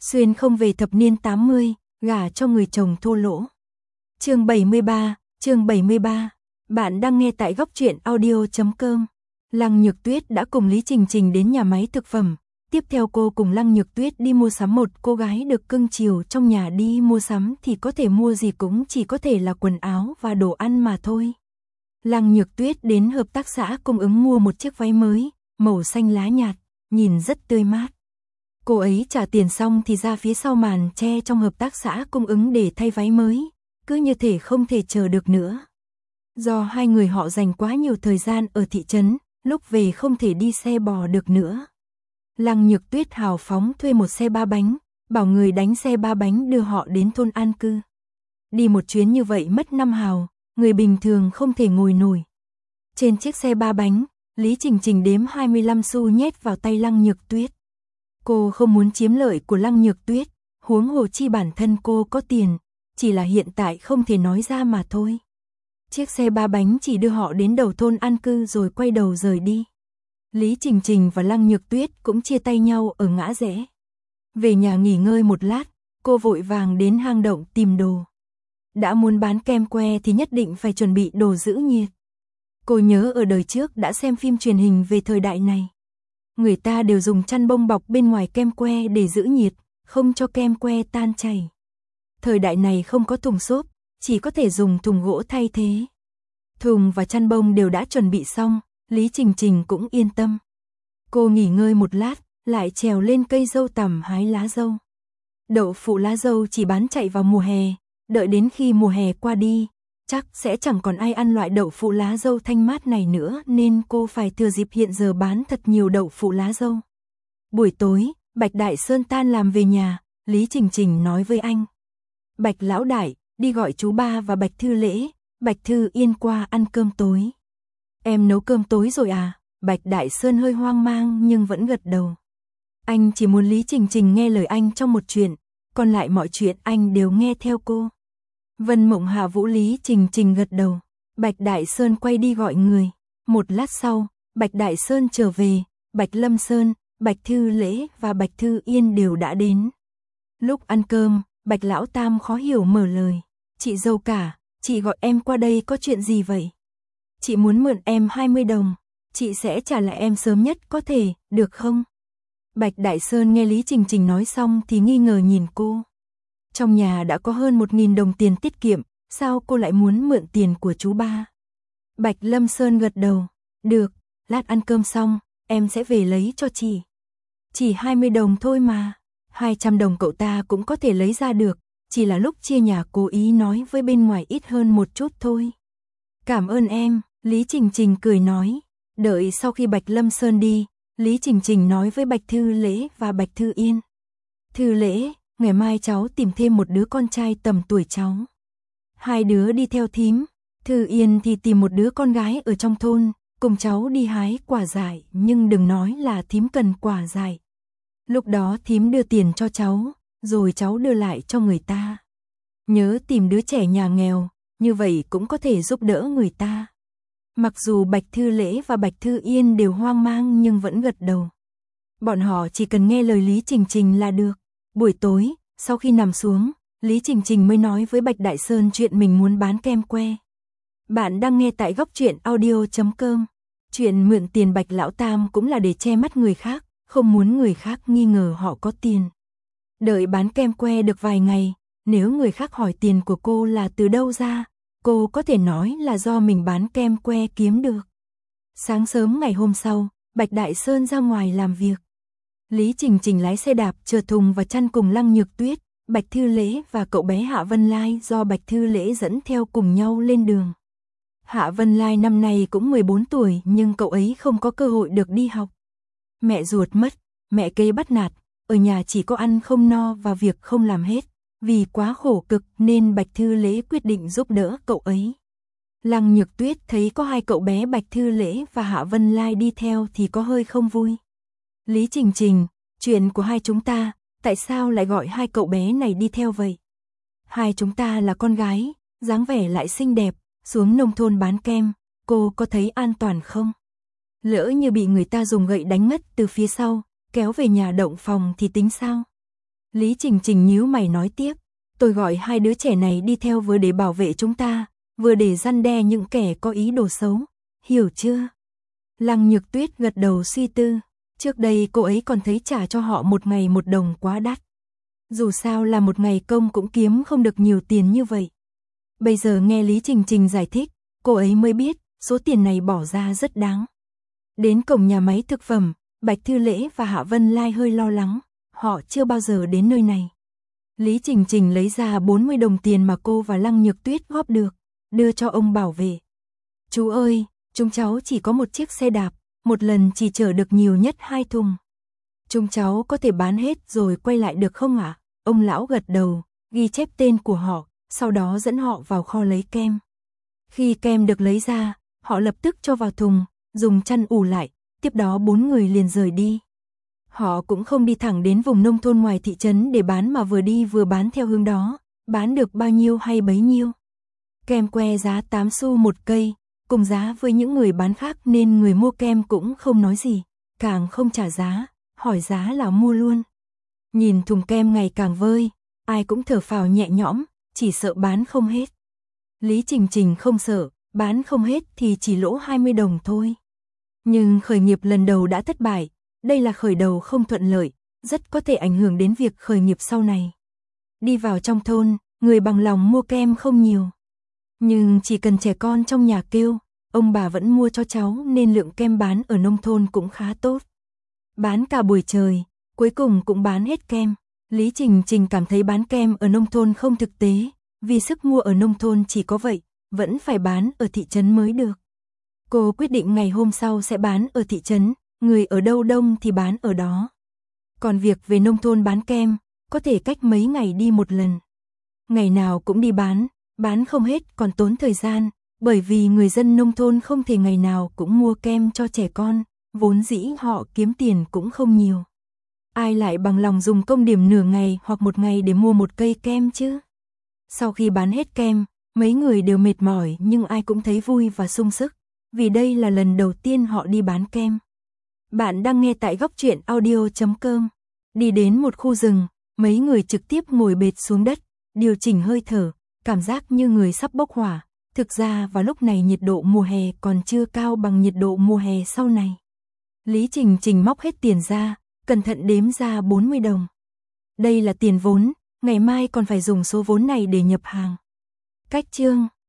Xuyên không về thập niên 80, gả cho người chồng thô lỗ. Chương 73. Bạn đang nghe tại góc truyện audio.com. Lăng Nhược Tuyết đã cùng Lý Trình Trình đến nhà máy thực phẩm. Tiếp theo cô cùng Lăng Nhược Tuyết đi mua sắm. Một cô gái được cưng chiều trong nhà đi mua sắm thì có thể mua gì cũng chỉ có thể là quần áo và đồ ăn mà thôi. Lăng Nhược Tuyết đến hợp tác xã cung ứng mua một chiếc váy mới, màu xanh lá nhạt, nhìn rất tươi mát. Cô ấy trả tiền xong thì ra phía sau màn che trong hợp tác xã cung ứng để thay váy mới, cứ như thể không thể chờ được nữa. Do hai người họ dành quá nhiều thời gian ở thị trấn, lúc về không thể đi xe bò được nữa. Lăng Nhược Tuyết hào phóng thuê một xe ba bánh, bảo người đánh xe ba bánh đưa họ đến thôn an cư. Đi một chuyến như vậy mất 5 hào, người bình thường không thể ngồi nổi. Trên chiếc xe ba bánh, Lý Trình Trình đếm 25 xu nhét vào tay Lăng Nhược Tuyết. Cô không muốn chiếm lợi của Lăng Nhược Tuyết, huống hồ chi bản thân cô có tiền, chỉ là hiện tại không thể nói ra mà thôi. Chiếc xe ba bánh chỉ đưa họ đến đầu thôn an cư rồi quay đầu rời đi. Lý Trình Trình và Lăng Nhược Tuyết cũng chia tay nhau ở ngã rẽ. Về nhà nghỉ ngơi một lát, cô vội vàng đến hang động tìm đồ. Đã muốn bán kem que thì nhất định phải chuẩn bị đồ giữ nhiệt. Cô nhớ ở đời trước đã xem phim truyền hình về thời đại này. Người ta đều dùng chăn bông bọc bên ngoài kem que để giữ nhiệt, không cho kem que tan chảy. Thời đại này không có thùng xốp, chỉ có thể dùng thùng gỗ thay thế. Thùng và chăn bông đều đã chuẩn bị xong, Lý Trình Trình cũng yên tâm. Cô nghỉ ngơi một lát, lại trèo lên cây dâu tằm hái lá dâu. Đậu phụ lá dâu chỉ bán chạy vào mùa hè, đợi đến khi mùa hè qua đi, chắc sẽ chẳng còn ai ăn loại đậu phụ lá dâu thanh mát này nữa nên cô phải thừa dịp hiện giờ bán thật nhiều đậu phụ lá dâu. Buổi tối, Bạch Đại Sơn tan làm về nhà, Lý Trình Trình nói với anh. Bạch Lão Đại, đi gọi chú Ba và Bạch Thư Lễ, Bạch Thư Yên qua ăn cơm tối. Em nấu cơm tối rồi à? Bạch Đại Sơn hơi hoang mang nhưng vẫn gật đầu. Anh chỉ muốn Lý Trình Trình nghe lời anh trong một chuyện, còn lại mọi chuyện anh đều nghe theo cô. Vân Mộng Hạ Vũ Lý Trình Trình gật đầu. Bạch Đại Sơn quay đi gọi người. Một lát sau, Bạch Đại Sơn trở về, Bạch Lâm Sơn, Bạch Thư Lễ và Bạch Thư Yên đều đã đến. Lúc ăn cơm, Bạch Lão Tam khó hiểu mở lời. Chị dâu cả, chị gọi em qua đây có chuyện gì vậy? Chị muốn mượn em 20 đồng, chị sẽ trả lại em sớm nhất có thể, được không? Bạch Đại Sơn nghe Lý Trình Trình nói xong thì nghi ngờ nhìn cô. Trong nhà đã có hơn 1.000 đồng tiền tiết kiệm, sao cô lại muốn mượn tiền của chú Ba? Bạch Lâm Sơn gật đầu, được, lát ăn cơm xong, em sẽ về lấy cho chị. Chỉ 20 đồng thôi mà, 200 đồng cậu ta cũng có thể lấy ra được, chỉ là lúc chia nhà cố ý nói với bên ngoài ít hơn một chút thôi. Cảm ơn em, Lý Trình Trình cười nói. Đợi sau khi Bạch Lâm Sơn đi, Lý Trình Trình nói với Bạch Thư Lễ và Bạch Thư Yên. Thư Lễ, ngày mai cháu tìm thêm một đứa con trai tầm tuổi cháu. Hai đứa đi theo thím. Thư Yên thì tìm một đứa con gái ở trong thôn, cùng cháu đi hái quả dại, nhưng đừng nói là thím cần quả dại. Lúc đó thím đưa tiền cho cháu, rồi cháu đưa lại cho người ta. Nhớ tìm đứa trẻ nhà nghèo, như vậy cũng có thể giúp đỡ người ta. Mặc dù Bạch Thư Lễ và Bạch Thư Yên đều hoang mang nhưng vẫn gật đầu. Bọn họ chỉ cần nghe lời Lý Trình Trình là được. Buổi tối, sau khi nằm xuống, Lý Trình Trình mới nói với Bạch Đại Sơn chuyện mình muốn bán kem que. Bạn đang nghe tại góc truyện audio.com. Chuyện mượn tiền Bạch Lão Tam cũng là để che mắt người khác, không muốn người khác nghi ngờ họ có tiền. Đợi bán kem que được vài ngày, nếu người khác hỏi tiền của cô là từ đâu ra, cô có thể nói là do mình bán kem que kiếm được. Sáng sớm ngày hôm sau, Bạch Đại Sơn ra ngoài làm việc. Lý Trình Trình lái xe đạp chở thùng và chăn cùng Lăng Nhược Tuyết, Bạch Thư Lễ và cậu bé Hạ Vân Lai do Bạch Thư Lễ dẫn theo cùng nhau lên đường. Hạ Vân Lai năm nay cũng 14 tuổi nhưng cậu ấy không có cơ hội được đi học. Mẹ ruột mất, mẹ kế bắt nạt, ở nhà chỉ có ăn không no và việc không làm hết. Vì quá khổ cực nên Bạch Thư Lễ quyết định giúp đỡ cậu ấy. Lăng Nhược Tuyết thấy có hai cậu bé Bạch Thư Lễ và Hạ Vân Lai đi theo thì có hơi không vui. Lý Trình Trình, chuyện của hai chúng ta, tại sao lại gọi hai cậu bé này đi theo vậy? Hai chúng ta là con gái, dáng vẻ lại xinh đẹp, xuống nông thôn bán kem, cô có thấy an toàn không? Lỡ như bị người ta dùng gậy đánh ngất từ phía sau, kéo về nhà động phòng thì tính sao? Lý Trình Trình nhíu mày nói tiếp, tôi gọi hai đứa trẻ này đi theo vừa để bảo vệ chúng ta, vừa để răn đe những kẻ có ý đồ xấu, hiểu chưa? Lăng Nhược Tuyết gật đầu suy tư, trước đây cô ấy còn thấy trả cho họ một ngày 1 đồng quá đắt. Dù sao là một ngày công cũng kiếm không được nhiều tiền như vậy. Bây giờ nghe Lý Trình Trình giải thích, cô ấy mới biết, số tiền này bỏ ra rất đáng. Đến cổng nhà máy thực phẩm, Bạch Thư Lễ và Hạ Vân Lai hơi lo lắng, họ chưa bao giờ đến nơi này. Lý Trình Trình lấy ra 40 đồng tiền mà cô và Lăng Nhược Tuyết góp được, đưa cho ông bảo vệ. Chú ơi, chúng cháu chỉ có một chiếc xe đạp, một lần chỉ chở được nhiều nhất 2 thùng. Chúng cháu có thể bán hết rồi quay lại được không ạ? Ông lão gật đầu, ghi chép tên của họ, sau đó dẫn họ vào kho lấy kem. Khi kem được lấy ra, họ lập tức cho vào thùng, dùng chăn ủ lại, tiếp đó 4 người liền rời đi. Họ cũng không đi thẳng đến vùng nông thôn ngoài thị trấn để bán mà vừa đi vừa bán theo hướng đó, bán được bao nhiêu hay bấy nhiêu. Kem que giá 8 xu một cây, cùng giá với những người bán khác nên người mua kem cũng không nói gì, càng không trả giá, hỏi giá là mua luôn. Nhìn thùng kem ngày càng vơi, ai cũng thở phào nhẹ nhõm, chỉ sợ bán không hết. Lý Trình Trình không sợ, bán không hết thì chỉ lỗ 20 đồng thôi. Nhưng khởi nghiệp lần đầu đã thất bại, đây là khởi đầu không thuận lợi, rất có thể ảnh hưởng đến việc khởi nghiệp sau này. Đi vào trong thôn, người bằng lòng mua kem không nhiều. Nhưng chỉ cần trẻ con trong nhà kêu, ông bà vẫn mua cho cháu nên lượng kem bán ở nông thôn cũng khá tốt. Bán cả buổi trời, cuối cùng cũng bán hết kem. Lý Trình Trình cảm thấy bán kem ở nông thôn không thực tế, vì sức mua ở nông thôn chỉ có vậy, vẫn phải bán ở thị trấn mới được. Cô quyết định ngày hôm sau sẽ bán ở thị trấn, người ở đâu đông thì bán ở đó. Còn việc về nông thôn bán kem, có thể cách mấy ngày đi một lần. Ngày nào cũng đi bán không hết còn tốn thời gian, bởi vì người dân nông thôn không thể ngày nào cũng mua kem cho trẻ con, vốn dĩ họ kiếm tiền cũng không nhiều. Ai lại bằng lòng dùng công điểm nửa ngày hoặc một ngày để mua một cây kem chứ? Sau khi bán hết kem, mấy người đều mệt mỏi nhưng ai cũng thấy vui và sung sức, vì đây là lần đầu tiên họ đi bán kem. Bạn đang nghe tại góc truyện audio.com. Đi đến một khu rừng, mấy người trực tiếp ngồi bệt xuống đất, điều chỉnh hơi thở, cảm giác như người sắp bốc hỏa. Thực ra vào lúc này nhiệt độ mùa hè còn chưa cao bằng nhiệt độ mùa hè sau này. Lý Trình Trình móc hết tiền ra, cẩn thận đếm ra 40 đồng. Đây là tiền vốn, ngày mai còn phải dùng số vốn này để nhập hàng. Cách chương